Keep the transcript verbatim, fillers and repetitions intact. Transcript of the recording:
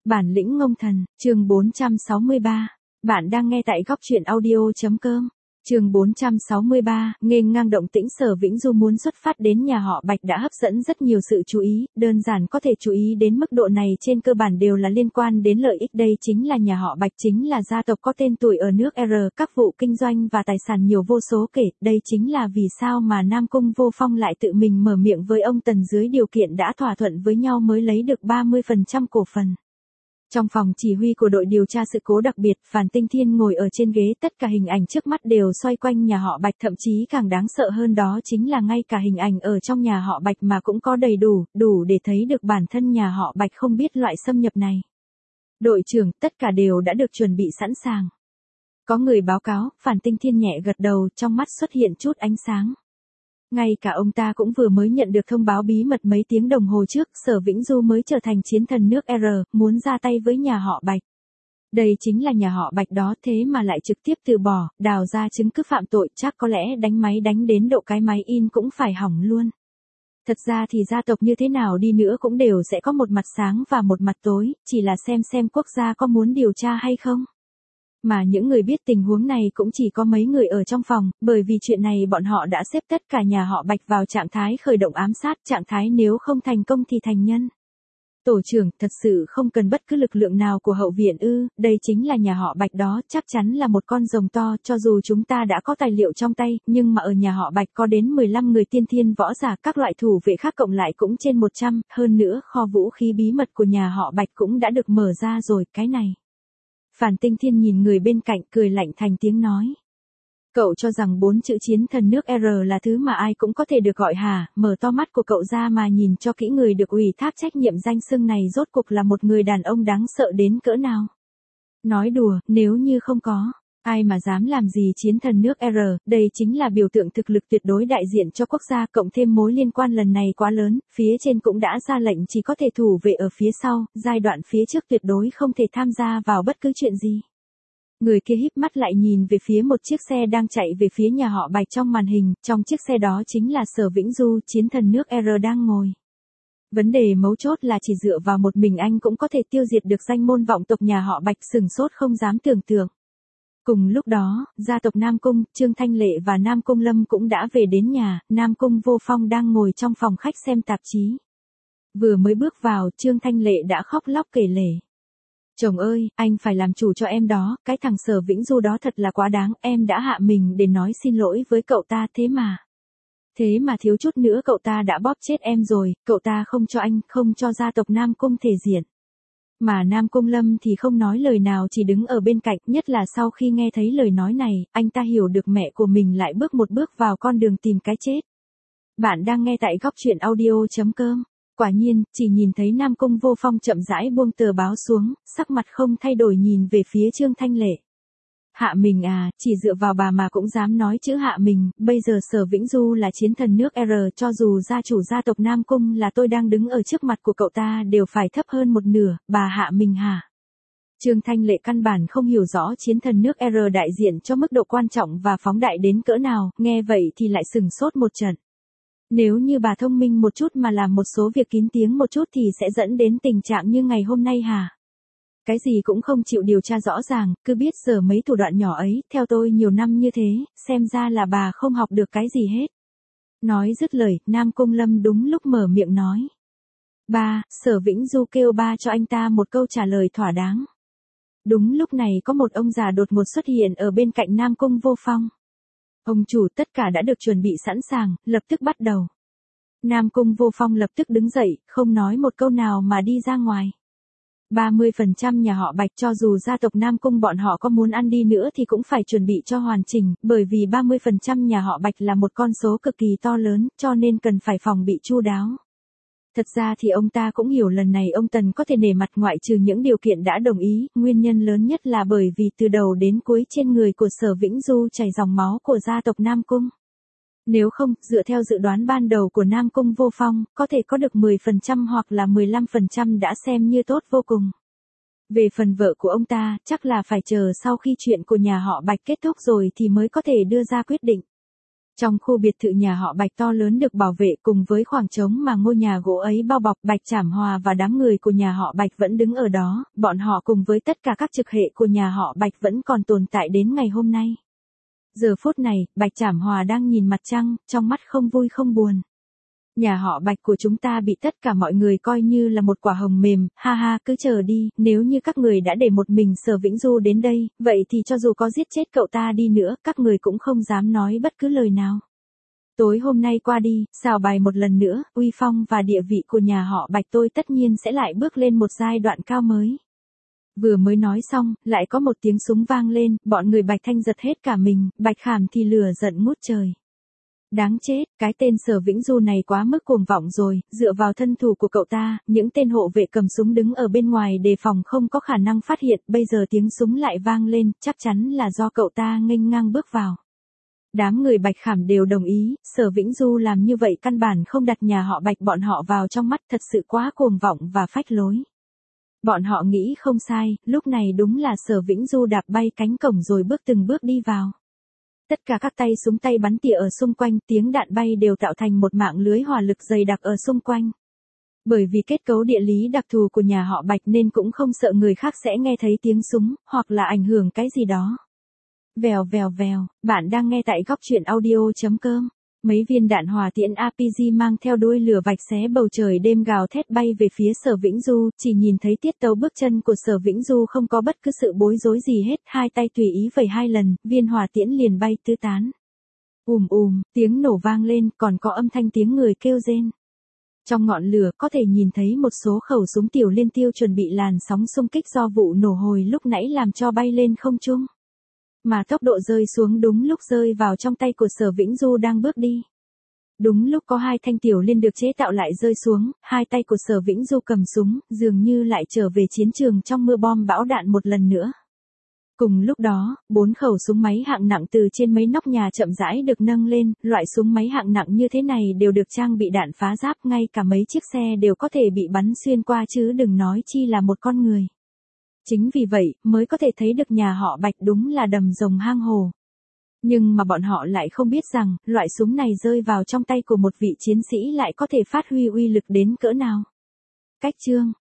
Bản lĩnh ngông thần, chương bốn trăm sáu mươi ba. Bạn đang nghe tại góc truyện audio.com. Chương bốn trăm sáu mươi ba, nghênh ngang động tĩnh Sở Vĩnh Du muốn xuất phát đến nhà họ Bạch đã hấp dẫn rất nhiều sự chú ý, đơn giản có thể chú ý đến mức độ này trên cơ bản đều là liên quan đến lợi ích. Đây chính là nhà họ Bạch, chính là gia tộc có tên tuổi ở nước R, các vụ kinh doanh và tài sản nhiều vô số kể, đây chính là vì sao mà Nam Cung Vô Phong lại tự mình mở miệng với ông Tần dưới điều kiện đã thỏa thuận với nhau mới lấy được ba mươi phần trăm cổ phần. Trong phòng chỉ huy của đội điều tra sự cố đặc biệt, Phàn Tinh Thiên ngồi ở trên ghế, tất cả hình ảnh trước mắt đều xoay quanh nhà họ Bạch, thậm chí càng đáng sợ hơn đó chính là ngay cả hình ảnh ở trong nhà họ Bạch mà cũng có đầy đủ, đủ để thấy được bản thân nhà họ Bạch không biết loại xâm nhập này. Đội trưởng, tất cả đều đã được chuẩn bị sẵn sàng. Có người báo cáo, Phàn Tinh Thiên nhẹ gật đầu, trong mắt xuất hiện chút ánh sáng. Ngay cả ông ta cũng vừa mới nhận được thông báo bí mật mấy tiếng đồng hồ trước, Sở Vĩnh Du mới trở thành chiến thần nước R, muốn ra tay với nhà họ Bạch. Đây chính là nhà họ Bạch đó, thế mà lại trực tiếp từ bỏ, đào ra chứng cứ phạm tội, chắc có lẽ đánh máy đánh đến độ cái máy in cũng phải hỏng luôn. Thật ra thì gia tộc như thế nào đi nữa cũng đều sẽ có một mặt sáng và một mặt tối, chỉ là xem xem quốc gia có muốn điều tra hay không. Mà những người biết tình huống này cũng chỉ có mấy người ở trong phòng, bởi vì chuyện này bọn họ đã xếp tất cả nhà họ Bạch vào trạng thái khởi động ám sát, trạng thái nếu không thành công thì thành nhân. Tổ trưởng, thật sự không cần bất cứ lực lượng nào của hậu viện ư, đây chính là nhà họ Bạch đó, chắc chắn là một con rồng to, cho dù chúng ta đã có tài liệu trong tay, nhưng mà ở nhà họ Bạch có đến mười lăm người tiên thiên võ giả, các loại thủ vệ khác cộng lại cũng trên một trăm, hơn nữa kho vũ khí bí mật của nhà họ Bạch cũng đã được mở ra rồi, cái này. Phàn Tinh Thiên nhìn người bên cạnh, cười lạnh thành tiếng nói. Cậu cho rằng bốn chữ chiến thần nước R là thứ mà ai cũng có thể được gọi hả? Mở to mắt của cậu ra mà nhìn cho kỹ, người được ủy thác trách nhiệm danh xưng này rốt cuộc là một người đàn ông đáng sợ đến cỡ nào. Nói đùa, nếu như không có, ai mà dám làm gì chiến thần nước R, đây chính là biểu tượng thực lực tuyệt đối đại diện cho quốc gia, cộng thêm mối liên quan lần này quá lớn, phía trên cũng đã ra lệnh chỉ có thể thủ vệ ở phía sau, giai đoạn phía trước tuyệt đối không thể tham gia vào bất cứ chuyện gì. Người kia híp mắt lại nhìn về phía một chiếc xe đang chạy về phía nhà họ Bạch trong màn hình, trong chiếc xe đó chính là Sở Vĩnh Du, chiến thần nước R đang ngồi. Vấn đề mấu chốt là chỉ dựa vào một mình anh cũng có thể tiêu diệt được danh môn vọng tộc nhà họ Bạch, sừng sốt không dám tưởng tượng. Cùng lúc đó, gia tộc Nam Cung, Trương Thanh Lệ và Nam Cung Lâm cũng đã về đến nhà, Nam Cung Vô Phong đang ngồi trong phòng khách xem tạp chí. Vừa mới bước vào, Trương Thanh Lệ đã khóc lóc kể lể. Chồng ơi, anh phải làm chủ cho em đó, cái thằng Sở Vĩnh Du đó thật là quá đáng, em đã hạ mình để nói xin lỗi với cậu ta thế mà. Thế mà thiếu chút nữa cậu ta đã bóp chết em rồi, cậu ta không cho anh, không cho gia tộc Nam Cung thể diện. Mà Nam Cung Lâm thì không nói lời nào, chỉ đứng ở bên cạnh, nhất là sau khi nghe thấy lời nói này, anh ta hiểu được mẹ của mình lại bước một bước vào con đường tìm cái chết. Bạn đang nghe tại góc truyện audio.com. Quả nhiên, chỉ nhìn thấy Nam Cung Vô Phong chậm rãi buông tờ báo xuống, sắc mặt không thay đổi nhìn về phía Trương Thanh Lệ. Hạ mình à, chỉ dựa vào bà mà cũng dám nói chữ hạ mình, bây giờ Sở Vĩnh Du là chiến thần nước R, cho dù gia chủ gia tộc Nam Cung là tôi đang đứng ở trước mặt của cậu ta đều phải thấp hơn một nửa, bà hạ mình hả? Trương Thanh Lệ căn bản không hiểu rõ chiến thần nước R đại diện cho mức độ quan trọng và phóng đại đến cỡ nào, nghe vậy thì lại sừng sốt một trận. Nếu như bà thông minh một chút mà làm một số việc kín tiếng một chút thì sẽ dẫn đến tình trạng như ngày hôm nay hả? Cái gì cũng không chịu điều tra rõ ràng, cứ biết giờ mấy thủ đoạn nhỏ ấy, theo tôi nhiều năm như thế, xem ra là bà không học được cái gì hết. Nói dứt lời, Nam Cung Lâm đúng lúc mở miệng nói. Ba, Sở Vĩnh Du kêu ba cho anh ta một câu trả lời thỏa đáng. Đúng lúc này có một ông già đột ngột xuất hiện ở bên cạnh Nam Cung Vô Phong. Ông chủ, tất cả đã được chuẩn bị sẵn sàng, lập tức bắt đầu. Nam Cung Vô Phong lập tức đứng dậy, không nói một câu nào mà đi ra ngoài. ba mươi phần trăm nhà họ Bạch, cho dù gia tộc Nam Cung bọn họ có muốn ăn đi nữa thì cũng phải chuẩn bị cho hoàn chỉnh, bởi vì ba mươi phần trăm nhà họ Bạch là một con số cực kỳ to lớn, cho nên cần phải phòng bị chu đáo. Thật ra thì ông ta cũng hiểu lần này ông Tần có thể nể mặt ngoại trừ những điều kiện đã đồng ý, nguyên nhân lớn nhất là bởi vì từ đầu đến cuối trên người của Sở Vĩnh Du chảy dòng máu của gia tộc Nam Cung. Nếu không, dựa theo dự đoán ban đầu của Nam Cung Vô Phong, có thể có được mười phần trăm hoặc là mười lăm phần trăm đã xem như tốt vô cùng. Về phần vợ của ông ta, chắc là phải chờ sau khi chuyện của nhà họ Bạch kết thúc rồi thì mới có thể đưa ra quyết định. Trong khu biệt thự nhà họ Bạch to lớn được bảo vệ cùng với khoảng trống mà ngôi nhà gỗ ấy bao bọc, Bạch Trảm Hòa và đám người của nhà họ Bạch vẫn đứng ở đó, bọn họ cùng với tất cả các trực hệ của nhà họ Bạch vẫn còn tồn tại đến ngày hôm nay. Giờ phút này, Bạch Trảm Hòa đang nhìn mặt trăng, trong mắt không vui không buồn. Nhà họ Bạch của chúng ta bị tất cả mọi người coi như là một quả hồng mềm, ha ha, cứ chờ đi, nếu như các người đã để một mình Sở Vĩnh Du đến đây, vậy thì cho dù có giết chết cậu ta đi nữa, các người cũng không dám nói bất cứ lời nào. Tối hôm nay qua đi, xào bài một lần nữa, uy phong và địa vị của nhà họ Bạch tôi tất nhiên sẽ lại bước lên một giai đoạn cao mới. Vừa mới nói xong, lại có một tiếng súng vang lên, bọn người Bạch Thanh giật hết cả mình, Bạch Khảm thì lửa giận ngút trời. Đáng chết, cái tên Sở Vĩnh Du này quá mức cuồng vọng rồi, dựa vào thân thủ của cậu ta, những tên hộ vệ cầm súng đứng ở bên ngoài đề phòng không có khả năng phát hiện, bây giờ tiếng súng lại vang lên, chắc chắn là do cậu ta nghênh ngang bước vào. Đám người Bạch Khảm đều đồng ý, Sở Vĩnh Du làm như vậy căn bản không đặt nhà họ Bạch bọn họ vào trong mắt, thật sự quá cuồng vọng và phách lối. Bọn họ nghĩ không sai, lúc này đúng là Sở Vĩnh Du đạp bay cánh cổng rồi bước từng bước đi vào. Tất cả các tay súng tay bắn tỉa ở xung quanh, tiếng đạn bay đều tạo thành một mạng lưới hỏa lực dày đặc ở xung quanh. Bởi vì kết cấu địa lý đặc thù của nhà họ Bạch nên cũng không sợ người khác sẽ nghe thấy tiếng súng, hoặc là ảnh hưởng cái gì đó. Vèo vèo vèo, bạn đang nghe tại góc truyện audio chấm com. Mấy viên đạn hỏa tiễn a pê giê mang theo đuôi lửa vạch xé bầu trời đêm gào thét bay về phía Sở Vĩnh Du, chỉ nhìn thấy tiết tấu bước chân của Sở Vĩnh Du không có bất cứ sự bối rối gì hết, hai tay tùy ý vẩy hai lần, viên hỏa tiễn liền bay tứ tán. Ùm ùm, tiếng nổ vang lên, còn có âm thanh tiếng người kêu rên. Trong ngọn lửa có thể nhìn thấy một số khẩu súng tiểu liên tiêu chuẩn bị làn sóng xung kích do vụ nổ hồi lúc nãy làm cho bay lên không trung. Mà tốc độ rơi xuống đúng lúc rơi vào trong tay của Sở Vĩnh Du đang bước đi. Đúng lúc có hai thanh tiểu liên được chế tạo lại rơi xuống, hai tay của Sở Vĩnh Du cầm súng, dường như lại trở về chiến trường trong mưa bom bão đạn một lần nữa. Cùng lúc đó, bốn khẩu súng máy hạng nặng từ trên mấy nóc nhà chậm rãi được nâng lên, loại súng máy hạng nặng như thế này đều được trang bị đạn phá giáp, ngay cả mấy chiếc xe đều có thể bị bắn xuyên qua chứ đừng nói chi là một con người. Chính vì vậy, mới có thể thấy được nhà họ Bạch đúng là đầm rồng hang hổ. Nhưng mà bọn họ lại không biết rằng, loại súng này rơi vào trong tay của một vị chiến sĩ lại có thể phát huy uy lực đến cỡ nào. Cách chương